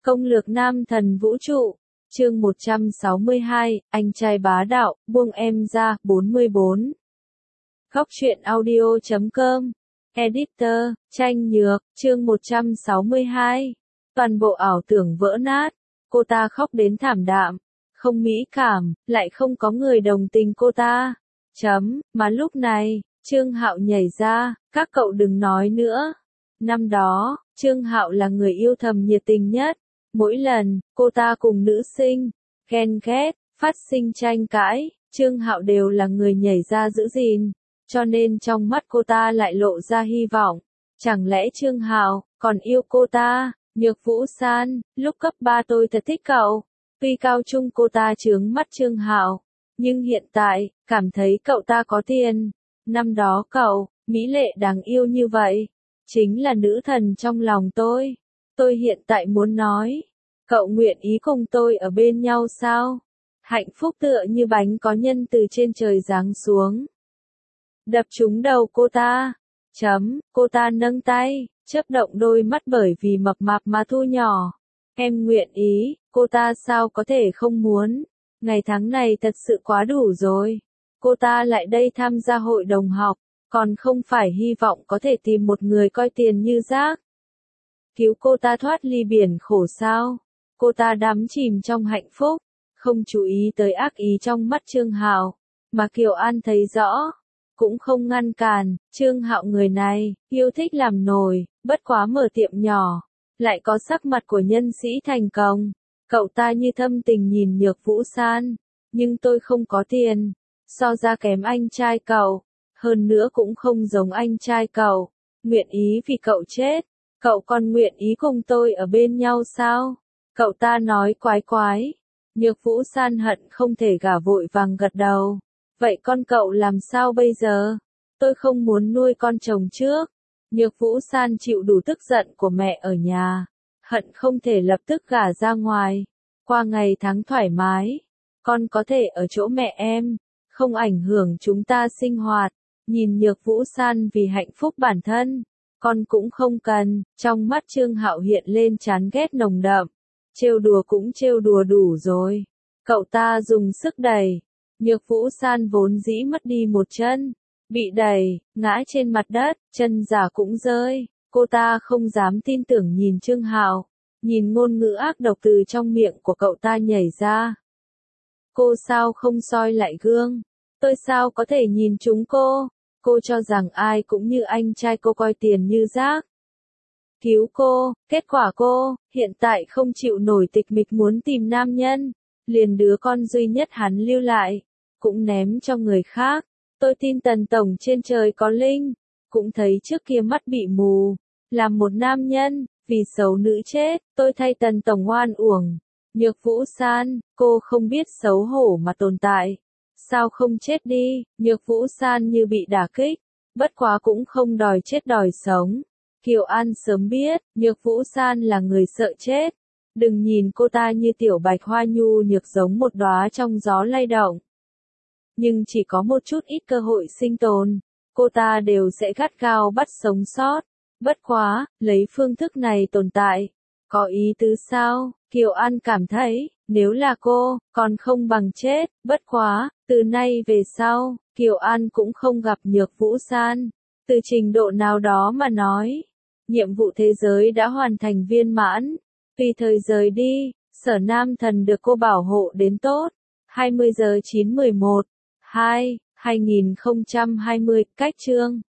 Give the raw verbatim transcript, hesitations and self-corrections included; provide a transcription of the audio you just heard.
Công lược nam thần vũ trụ, chương một trăm sáu mươi hai, anh trai bá đạo, buông em ra, bốn mươi bốn. Góc truyện audio chấm com, Editor, Tranh Nhược, chương một trăm sáu mươi hai. Toàn bộ ảo tưởng vỡ nát, cô ta khóc đến thảm đạm, không mỹ cảm, lại không có người đồng tình cô ta. Chấm, mà lúc này, Trương Hạo nhảy ra, các cậu đừng nói nữa. Năm đó, Trương Hạo là người yêu thầm nhiệt tình nhất. Mỗi lần, cô ta cùng nữ sinh, ghen ghét, phát sinh tranh cãi, Trương Hạo đều là người nhảy ra giữ gìn. Cho nên trong mắt cô ta lại lộ ra hy vọng. Chẳng lẽ Trương Hạo còn yêu cô ta? Nhược Vũ San, lúc cấp ba tôi thật thích cậu. Tuy cao trung cô ta chướng mắt Trương Hạo, nhưng hiện tại, cảm thấy cậu ta có tiền. Năm đó cậu, mỹ lệ đáng yêu như vậy, chính là nữ thần trong lòng tôi. Tôi hiện tại muốn nói, cậu nguyện ý cùng tôi ở bên nhau sao? Hạnh phúc tựa như bánh có nhân từ trên trời giáng xuống, đập trúng đầu cô ta. Chấm, cô ta nâng tay, chớp động đôi mắt bởi vì mập mạp mà thu nhỏ. Em nguyện ý, cô ta sao có thể không muốn? Ngày tháng này thật sự quá đủ rồi. Cô ta lại đây tham gia hội đồng học, còn không phải hy vọng có thể tìm một người coi tiền như rác. Cứu cô ta thoát ly biển khổ sao? Cô ta đắm chìm trong hạnh phúc, không chú ý tới ác ý trong mắt Trương Hạo, mà Kiều An thấy rõ, cũng không ngăn cản. Trương Hạo người này, yêu thích làm nồi, bất quá mở tiệm nhỏ, lại có sắc mặt của nhân sĩ thành công. Cậu ta như thâm tình nhìn Nhược Vũ San, nhưng tôi không có tiền, so ra kém anh trai cậu, hơn nữa cũng không giống anh trai cậu, nguyện ý vì cậu chết. Cậu còn nguyện ý cùng tôi ở bên nhau sao? Cậu ta nói quái quái. Nhược Vũ San hận không thể gả vội vàng gật đầu. Vậy con cậu làm sao bây giờ? Tôi không muốn nuôi con chồng trước. Nhược Vũ San chịu đủ tức giận của mẹ ở nhà, hận không thể lập tức gả ra ngoài. Qua ngày tháng thoải mái, con có thể ở chỗ mẹ em, không ảnh hưởng chúng ta sinh hoạt. Nhìn Nhược Vũ San vì hạnh phúc bản thân, con cũng không cần. Trong mắt Trương Hạo hiện lên chán ghét nồng đậm. Trêu đùa cũng trêu đùa đủ rồi. Cậu ta dùng sức đẩy. Nhược Vũ San vốn dĩ mất đi một chân, bị đẩy, ngã trên mặt đất, chân giả cũng rơi. Cô ta không dám tin tưởng nhìn Trương Hạo, nhìn ngôn ngữ ác độc từ trong miệng của cậu ta nhảy ra. Cô sao không soi lại gương? Tôi sao có thể nhìn chúng cô? Cô cho rằng ai cũng như anh trai cô coi tiền như rác. Cứu cô, kết quả cô, hiện tại không chịu nổi tịch mịch muốn tìm nam nhân, liền đứa con duy nhất hắn lưu lại, cũng ném cho người khác. Tôi tin Tần Tổng trên trời có linh, cũng thấy trước kia mắt bị mù, làm một nam nhân, vì xấu nữ chết, tôi thay Tần Tổng oan uổng. Nhược Vũ San, cô không biết xấu hổ mà tồn tại. Sao không chết đi? Nhược Vũ San như bị đả kích, bất quá cũng không đòi chết đòi sống. Kiều An sớm biết, Nhược Vũ San là người sợ chết. Đừng nhìn cô ta như tiểu bạch hoa nhu nhược giống một đóa trong gió lay động. Nhưng chỉ có một chút ít cơ hội sinh tồn, cô ta đều sẽ gắt gao bắt sống sót. Bất quá, lấy phương thức này tồn tại, có ý tứ sao? Kiều An cảm thấy, nếu là cô, còn không bằng chết. Bất quá, từ nay về sau, Kiều An cũng không gặp Nhược Vũ San. Từ trình độ nào đó mà nói, nhiệm vụ thế giới đã hoàn thành viên mãn. Tùy thời rời đi, Sở Nam Thần được cô bảo hộ đến tốt. hai mươi giờ chín mười một, hai, hai nghìn không trăm hai mươi, cách chương.